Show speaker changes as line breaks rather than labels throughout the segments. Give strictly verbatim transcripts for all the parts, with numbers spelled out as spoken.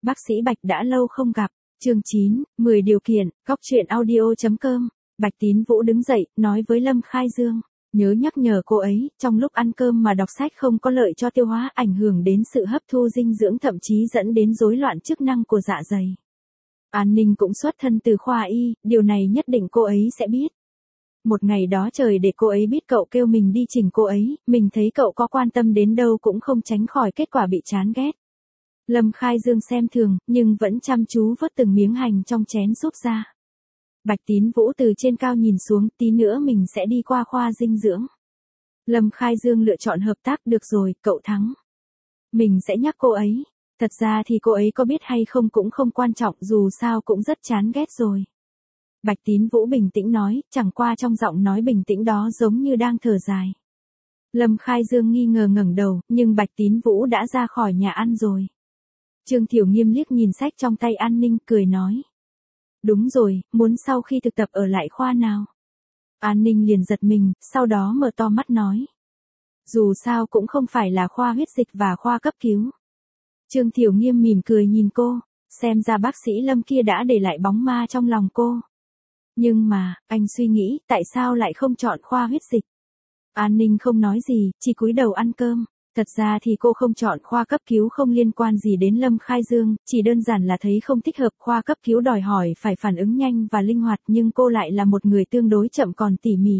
Bác sĩ Bạch đã lâu không gặp. Chương chín, mười điều kiện, góc truyện audio chấm com. Bạch Tín Vũ đứng dậy, nói với Lâm Khai Dương. Nhớ nhắc nhở cô ấy, trong lúc ăn cơm mà đọc sách không có lợi cho tiêu hóa, ảnh hưởng đến sự hấp thu dinh dưỡng, thậm chí dẫn đến rối loạn chức năng của dạ dày. An Ninh cũng xuất thân từ khoa y, điều này nhất định cô ấy sẽ biết. Một ngày đó trời để cô ấy biết cậu kêu mình đi chỉnh cô ấy, mình thấy cậu có quan tâm đến đâu cũng không tránh khỏi kết quả bị chán ghét. Lâm Khai Dương xem thường, nhưng vẫn chăm chú vớt từng miếng hành trong chén xúc ra. Bạch Tín Vũ từ trên cao nhìn xuống, tí nữa mình sẽ đi qua khoa dinh dưỡng. Lâm Khai Dương lựa chọn hợp tác, được rồi, cậu thắng. Mình sẽ nhắc cô ấy. Thật ra thì cô ấy có biết hay không cũng không quan trọng, dù sao cũng rất chán ghét rồi. Bạch Tín Vũ bình tĩnh nói, chẳng qua trong giọng nói bình tĩnh đó giống như đang thở dài. Lâm Khai Dương nghi ngờ ngẩng đầu, nhưng Bạch Tín Vũ đã ra khỏi nhà ăn rồi. Trương Thiểu Nghiêm liếc nhìn sách trong tay An Ninh, cười nói. Đúng rồi, muốn sau khi thực tập ở lại khoa nào? An Ninh liền giật mình, sau đó mở to mắt nói. Dù sao cũng không phải là khoa huyết dịch và khoa cấp cứu. Trương Thiểu Nghiêm mỉm cười nhìn cô, xem ra bác sĩ Lâm kia đã để lại bóng ma trong lòng cô. Nhưng mà, anh suy nghĩ, tại sao lại không chọn khoa huyết dịch? An Ninh không nói gì, chỉ cúi đầu ăn cơm. Thật ra thì cô không chọn khoa cấp cứu không liên quan gì đến Lâm Khai Dương, chỉ đơn giản là thấy không thích hợp. Khoa cấp cứu đòi hỏi phải phản ứng nhanh và linh hoạt, nhưng cô lại là một người tương đối chậm còn tỉ mỉ.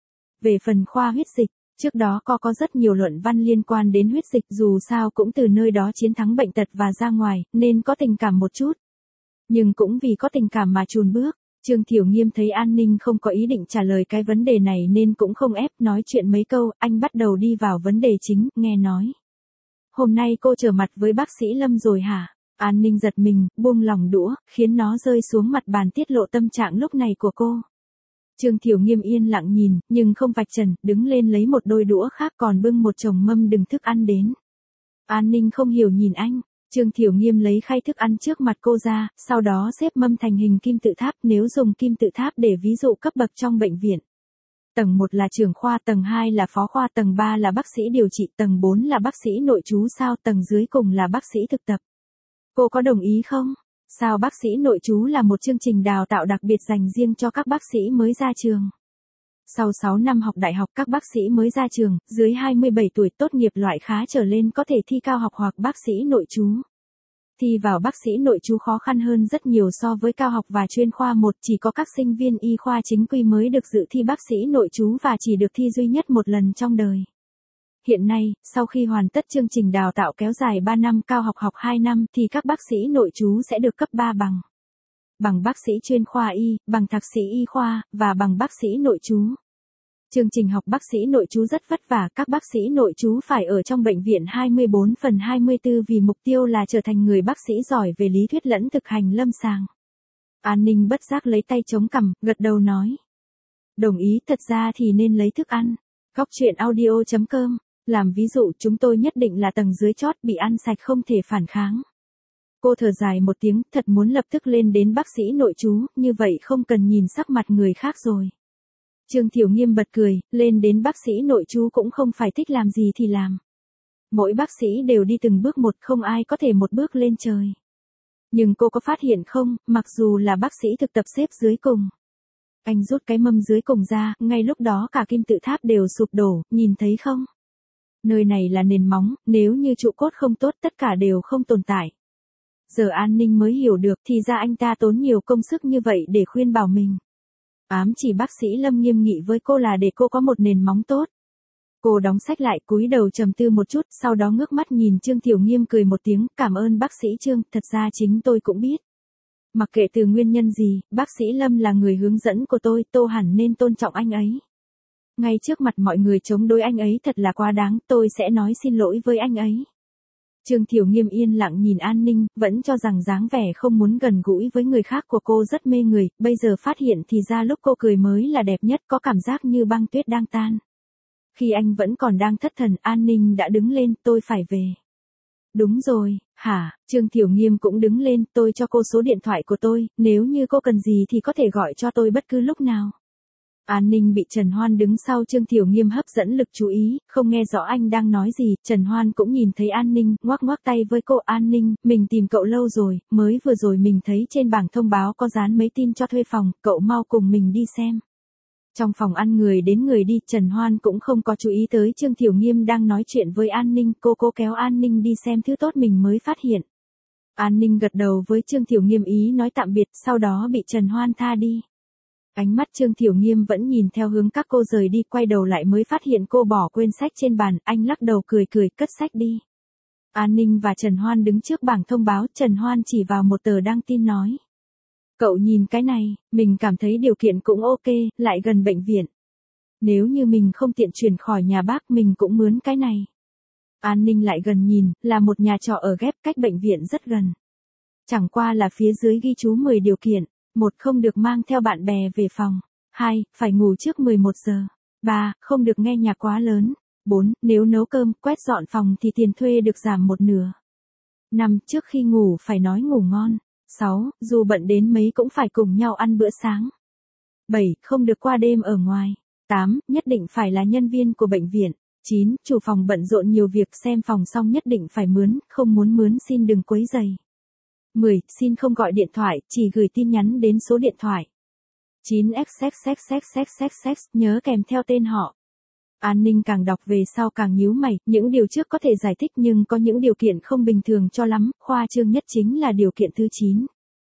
Về phần khoa huyết dịch, trước đó cô có rất nhiều luận văn liên quan đến huyết dịch, dù sao cũng từ nơi đó chiến thắng bệnh tật và ra ngoài, nên có tình cảm một chút. Nhưng cũng vì có tình cảm mà chùn bước. Trương Thiểu Nghiêm thấy An Ninh không có ý định trả lời cái vấn đề này nên cũng không ép, nói chuyện mấy câu, anh bắt đầu đi vào vấn đề chính, nghe nói. Hôm nay cô trở mặt với bác sĩ Lâm rồi hả? An Ninh giật mình, buông lỏng đũa, khiến nó rơi xuống mặt bàn, tiết lộ tâm trạng lúc này của cô. Trương Thiểu Nghiêm yên lặng nhìn, nhưng không vạch trần, đứng lên lấy một đôi đũa khác còn bưng một chồng mâm đựng thức ăn đến. An Ninh không hiểu nhìn anh. Trương Thiểu Nghiêm lấy khay thức ăn trước mặt cô ra, sau đó xếp mâm thành hình kim tự tháp, nếu dùng kim tự tháp để ví dụ cấp bậc trong bệnh viện. Tầng một là trưởng khoa, tầng hai là phó khoa, tầng ba là bác sĩ điều trị, tầng bốn là bác sĩ nội trú, sao tầng dưới cùng là bác sĩ thực tập. Cô có đồng ý không? Sao bác sĩ nội trú là một chương trình đào tạo đặc biệt dành riêng cho các bác sĩ mới ra trường. Sau sáu năm học đại học, các bác sĩ mới ra trường, dưới hai mươi bảy tuổi tốt nghiệp loại khá trở lên có thể thi cao học hoặc bác sĩ nội trú. Thi vào bác sĩ nội trú khó khăn hơn rất nhiều so với cao học và chuyên khoa một, chỉ có các sinh viên y khoa chính quy mới được dự thi bác sĩ nội trú và chỉ được thi duy nhất một lần trong đời. Hiện nay, sau khi hoàn tất chương trình đào tạo kéo dài ba năm, cao học học hai năm thì các bác sĩ nội trú sẽ được cấp ba bằng. Bằng bác sĩ chuyên khoa y, bằng thạc sĩ y khoa, và bằng bác sĩ nội trú. Chương trình học bác sĩ nội trú rất vất vả, các bác sĩ nội trú phải ở trong bệnh viện hai mươi bốn phần hai mươi tư vì mục tiêu là trở thành người bác sĩ giỏi về lý thuyết lẫn thực hành lâm sàng. An Ninh bất giác lấy tay chống cằm, gật đầu nói. Đồng ý, thật ra thì nên lấy thức ăn. Góc truyện audio chấm com, làm ví dụ chúng tôi nhất định là tầng dưới chót bị ăn sạch không thể phản kháng. Cô thở dài một tiếng, thật muốn lập tức lên đến bác sĩ nội trú, như vậy không cần nhìn sắc mặt người khác rồi. Trương Thiểu Nghiêm bật cười, lên đến bác sĩ nội trú cũng không phải thích làm gì thì làm. Mỗi bác sĩ đều đi từng bước một, không ai có thể một bước lên trời. Nhưng cô có phát hiện không, mặc dù là bác sĩ thực tập xếp dưới cùng. Anh rút cái mâm dưới cùng ra, ngay lúc đó cả kim tự tháp đều sụp đổ, nhìn thấy không? Nơi này là nền móng, nếu như trụ cốt không tốt tất cả đều không tồn tại. Giờ An Ninh mới hiểu được, thì ra anh ta tốn nhiều công sức như vậy để khuyên bảo mình. Ám chỉ bác sĩ Lâm nghiêm nghị với cô là để cô có một nền móng tốt. Cô đóng sách lại, cúi đầu trầm tư một chút, sau đó ngước mắt nhìn Trương Thiểu Nghiêm cười một tiếng, cảm ơn bác sĩ Trương, thật ra chính tôi cũng biết. Mặc kệ từ nguyên nhân gì, bác sĩ Lâm là người hướng dẫn của tôi, tôi hẳn nên tôn trọng anh ấy. Ngay trước mặt mọi người chống đối anh ấy thật là quá đáng, tôi sẽ nói xin lỗi với anh ấy. Trương Thiểu Nghiêm yên lặng nhìn An Ninh, vẫn cho rằng dáng vẻ không muốn gần gũi với người khác của cô rất mê người, bây giờ phát hiện thì ra lúc cô cười mới là đẹp nhất, có cảm giác như băng tuyết đang tan. Khi anh vẫn còn đang thất thần, An Ninh đã đứng lên, tôi phải về. Đúng rồi, hả, Trương Thiểu Nghiêm cũng đứng lên, tôi cho cô số điện thoại của tôi, nếu như cô cần gì thì có thể gọi cho tôi bất cứ lúc nào. An Ninh bị Trần Hoan đứng sau Trương Thiểu Nghiêm hấp dẫn lực chú ý, không nghe rõ anh đang nói gì, Trần Hoan cũng nhìn thấy An Ninh, ngoắc ngoắc tay với cô. An Ninh, mình tìm cậu lâu rồi, mới vừa rồi mình thấy trên bảng thông báo có dán mấy tin cho thuê phòng, cậu mau cùng mình đi xem. Trong phòng ăn người đến người đi, Trần Hoan cũng không có chú ý tới Trương Thiểu Nghiêm đang nói chuyện với An Ninh, cô cố kéo An Ninh đi xem thứ tốt mình mới phát hiện. An Ninh gật đầu với Trương Thiểu Nghiêm ý nói tạm biệt, sau đó bị Trần Hoan tha đi. Ánh mắt Trương Thiểu Nghiêm vẫn nhìn theo hướng các cô rời đi, quay đầu lại mới phát hiện cô bỏ quên sách trên bàn, anh lắc đầu cười cười cất sách đi. An Ninh và Trần Hoan đứng trước bảng thông báo, Trần Hoan chỉ vào một tờ đăng tin nói. Cậu nhìn cái này, mình cảm thấy điều kiện cũng ok, lại gần bệnh viện. Nếu như mình không tiện chuyển khỏi nhà bác mình cũng mướn cái này. An Ninh lại gần nhìn, là một nhà trọ ở ghép cách bệnh viện rất gần. Chẳng qua là phía dưới ghi chú mười điều kiện. Một Không được mang theo bạn bè về phòng. Hai Phải ngủ trước mười một giờ. Ba Không được nghe nhạc quá lớn. Bốn Nếu nấu cơm, quét dọn phòng thì tiền thuê được giảm một nửa. Năm Trước khi ngủ phải nói ngủ ngon. Sáu Dù bận đến mấy cũng phải cùng nhau ăn bữa sáng. Bảy Không được qua đêm ở ngoài. Tám Nhất định phải là nhân viên của bệnh viện. Chín Chủ phòng bận rộn nhiều việc, xem phòng xong nhất định phải mướn, không muốn mướn xin đừng quấy rầy. mười Xin không gọi điện thoại, chỉ gửi tin nhắn đến số điện thoại. chín Xxxxxxxx Nhớ kèm theo tên họ. An Ninh càng đọc về sau càng nhíu mày, những điều trước có thể giải thích nhưng có những điều kiện không bình thường cho lắm, khoa trương nhất chính là điều kiện thứ chín.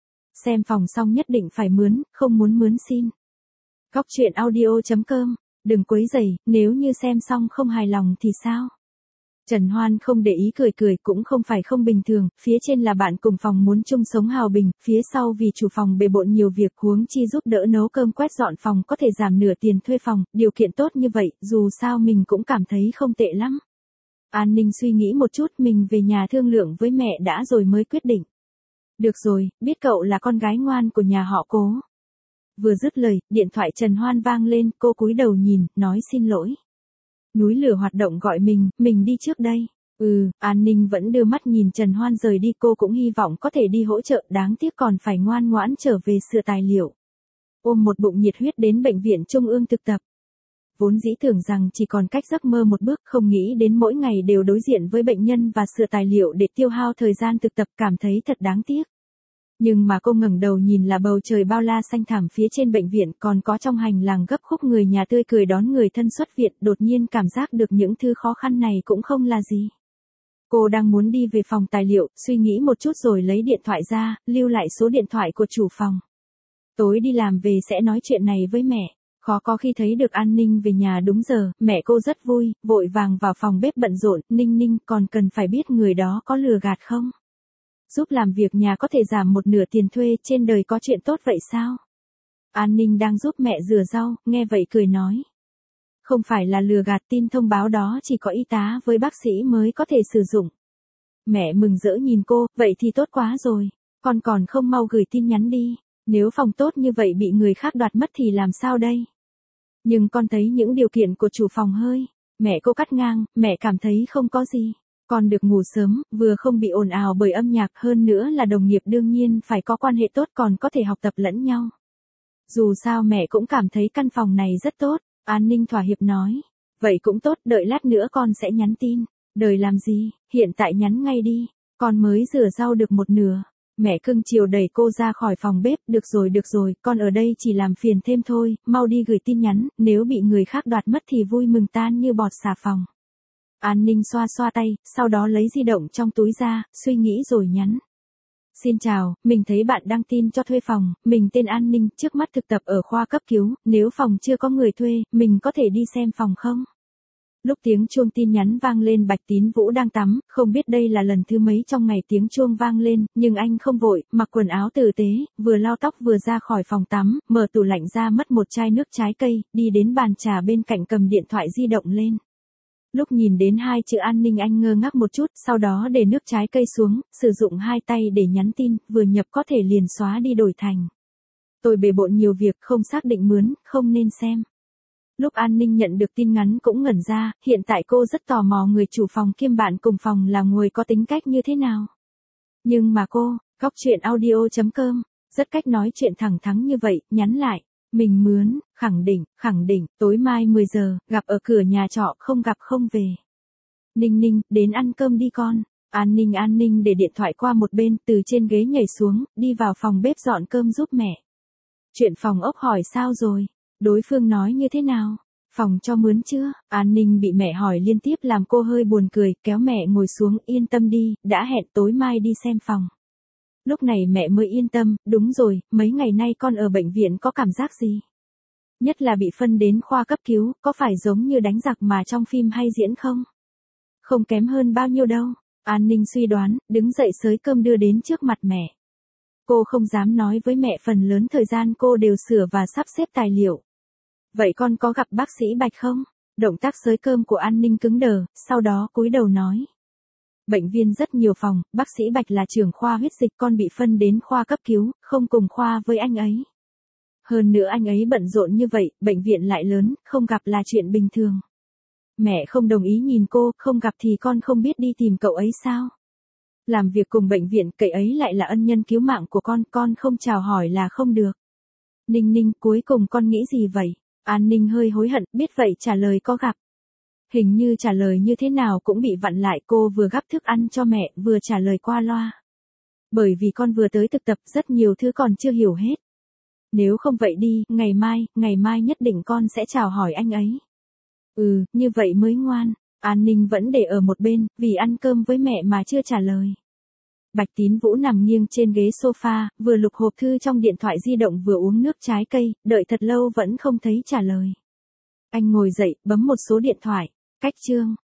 Xem phòng xong nhất định phải mướn, không muốn mướn xin. Góc truyện audio chấm com, đừng quấy rầy, nếu như xem xong không hài lòng thì sao? Trần Hoan không để ý cười cười, cũng không phải không bình thường, phía trên là bạn cùng phòng muốn chung sống hào bình, phía sau vì chủ phòng bề bộn nhiều việc, huống chi giúp đỡ nấu cơm quét dọn phòng có thể giảm nửa tiền thuê phòng, điều kiện tốt như vậy, dù sao mình cũng cảm thấy không tệ lắm. An Ninh suy nghĩ một chút, mình về nhà thương lượng với mẹ đã rồi mới quyết định. Được rồi, biết cậu là con gái ngoan của nhà họ Cố. Vừa dứt lời, điện thoại Trần Hoan vang lên, cô cúi đầu nhìn, nói xin lỗi. Núi lửa hoạt động gọi mình, mình đi trước đây. Ừ, An Ninh vẫn đưa mắt nhìn Trần Hoan rời đi, cô cũng hy vọng có thể đi hỗ trợ, đáng tiếc còn phải ngoan ngoãn trở về sửa tài liệu. Ôm một bụng nhiệt huyết đến bệnh viện Trung ương thực tập. Vốn dĩ tưởng rằng chỉ còn cách giấc mơ một bước, không nghĩ đến mỗi ngày đều đối diện với bệnh nhân và sửa tài liệu để tiêu hao thời gian thực tập, cảm thấy thật đáng tiếc. Nhưng mà cô ngẩng đầu nhìn là bầu trời bao la xanh thẳm phía trên bệnh viện, còn có trong hành lang gấp khúc người nhà tươi cười đón người thân xuất viện, đột nhiên cảm giác được những thứ khó khăn này cũng không là gì. Cô đang muốn đi về phòng tài liệu, suy nghĩ một chút rồi lấy điện thoại ra, lưu lại số điện thoại của chủ phòng. Tối đi làm về sẽ nói chuyện này với mẹ. Khó có khi thấy được An Ninh về nhà đúng giờ, mẹ cô rất vui, vội vàng vào phòng bếp bận rộn, Ninh Ninh còn cần phải biết người đó có lừa gạt không? Giúp làm việc nhà có thể giảm một nửa tiền thuê, trên đời có chuyện tốt vậy sao? An Ninh đang giúp mẹ rửa rau, nghe vậy cười nói. Không phải là lừa gạt, tin thông báo đó chỉ có y tá với bác sĩ mới có thể sử dụng. Mẹ mừng rỡ nhìn cô, vậy thì tốt quá rồi, con còn không mau gửi tin nhắn đi, nếu phòng tốt như vậy bị người khác đoạt mất thì làm sao đây? Nhưng con thấy những điều kiện của chủ phòng hơi, mẹ cô cắt ngang, mẹ cảm thấy không có gì. Con được ngủ sớm, vừa không bị ồn ào bởi âm nhạc, hơn nữa là đồng nghiệp đương nhiên phải có quan hệ tốt, còn có thể học tập lẫn nhau. Dù sao mẹ cũng cảm thấy căn phòng này rất tốt, An Ninh thỏa hiệp nói. Vậy cũng tốt, đợi lát nữa con sẽ nhắn tin. Đời làm gì, hiện tại nhắn ngay đi, con mới rửa rau được một nửa. Mẹ cưng chiều đẩy cô ra khỏi phòng bếp, được rồi được rồi, con ở đây chỉ làm phiền thêm thôi, mau đi gửi tin nhắn, nếu bị người khác đoạt mất thì vui mừng tan như bọt xà phòng. An Ninh xoa xoa tay, sau đó lấy di động trong túi ra, suy nghĩ rồi nhắn. Xin chào, mình thấy bạn đăng tin cho thuê phòng, mình tên An Ninh, trước mắt thực tập ở khoa cấp cứu, nếu phòng chưa có người thuê, mình có thể đi xem phòng không? Lúc tiếng chuông tin nhắn vang lên, Bạch Tín Vũ đang tắm, không biết đây là lần thứ mấy trong ngày tiếng chuông vang lên, nhưng anh không vội, mặc quần áo tử tế, vừa lau tóc vừa ra khỏi phòng tắm, mở tủ lạnh ra mất một chai nước trái cây, đi đến bàn trà bên cạnh cầm điện thoại di động lên. Lúc nhìn đến hai chữ An Ninh anh ngơ ngác một chút, sau đó để nước trái cây xuống, sử dụng hai tay để nhắn tin, vừa nhập có thể liền xóa đi đổi thành. Tôi bề bộn nhiều việc, không xác định mướn, không nên xem. Lúc An Ninh nhận được tin ngắn cũng ngẩn ra, hiện tại cô rất tò mò người chủ phòng kiêm bạn cùng phòng là người có tính cách như thế nào. Nhưng mà cô, góc truyện audio chấm com, rất cách nói chuyện thẳng thắn như vậy, nhắn lại. Mình mướn, khẳng định, khẳng định, tối mai mười giờ, gặp ở cửa nhà trọ, không gặp không về. Ninh Ninh, đến ăn cơm đi con. An Ninh An Ninh để điện thoại qua một bên, từ trên ghế nhảy xuống, đi vào phòng bếp dọn cơm giúp mẹ. Chuyện phòng ốc hỏi sao rồi? Đối phương nói như thế nào? Phòng cho mướn chưa? An Ninh bị mẹ hỏi liên tiếp làm cô hơi buồn cười, kéo mẹ ngồi xuống, yên tâm đi, đã hẹn tối mai đi xem phòng. Lúc này mẹ mới yên tâm, đúng rồi, mấy ngày nay con ở bệnh viện có cảm giác gì? Nhất là bị phân đến khoa cấp cứu, có phải giống như đánh giặc mà trong phim hay diễn không? Không kém hơn bao nhiêu đâu. An Ninh suy đoán, đứng dậy xới cơm đưa đến trước mặt mẹ. Cô không dám nói với mẹ phần lớn thời gian cô đều sửa và sắp xếp tài liệu. Vậy con có gặp bác sĩ Bạch không? Động tác xới cơm của An Ninh cứng đờ, sau đó cúi đầu nói. Bệnh viện rất nhiều phòng, bác sĩ Bạch là trưởng khoa huyết dịch, con bị phân đến khoa cấp cứu, không cùng khoa với anh ấy. Hơn nữa anh ấy bận rộn như vậy, bệnh viện lại lớn, không gặp là chuyện bình thường. Mẹ không đồng ý nhìn cô, không gặp thì con không biết đi tìm cậu ấy sao? Làm việc cùng bệnh viện, cậu ấy lại là ân nhân cứu mạng của con, con không chào hỏi là không được. Ninh Ninh, cuối cùng con nghĩ gì vậy? An Ninh hơi hối hận, biết vậy trả lời có gặp. Hình như trả lời như thế nào cũng bị vặn lại, cô vừa gắp thức ăn cho mẹ, vừa trả lời qua loa. Bởi vì con vừa tới thực tập, rất nhiều thứ còn chưa hiểu hết. Nếu không vậy đi, ngày mai, ngày mai nhất định con sẽ chào hỏi anh ấy. Ừ, như vậy mới ngoan. An Ninh vẫn để ở một bên, vì ăn cơm với mẹ mà chưa trả lời. Bạch Tín Vũ nằm nghiêng trên ghế sofa, vừa lục hộp thư trong điện thoại di động vừa uống nước trái cây, đợi thật lâu vẫn không thấy trả lời. Anh ngồi dậy, bấm một số điện thoại. Cách chương.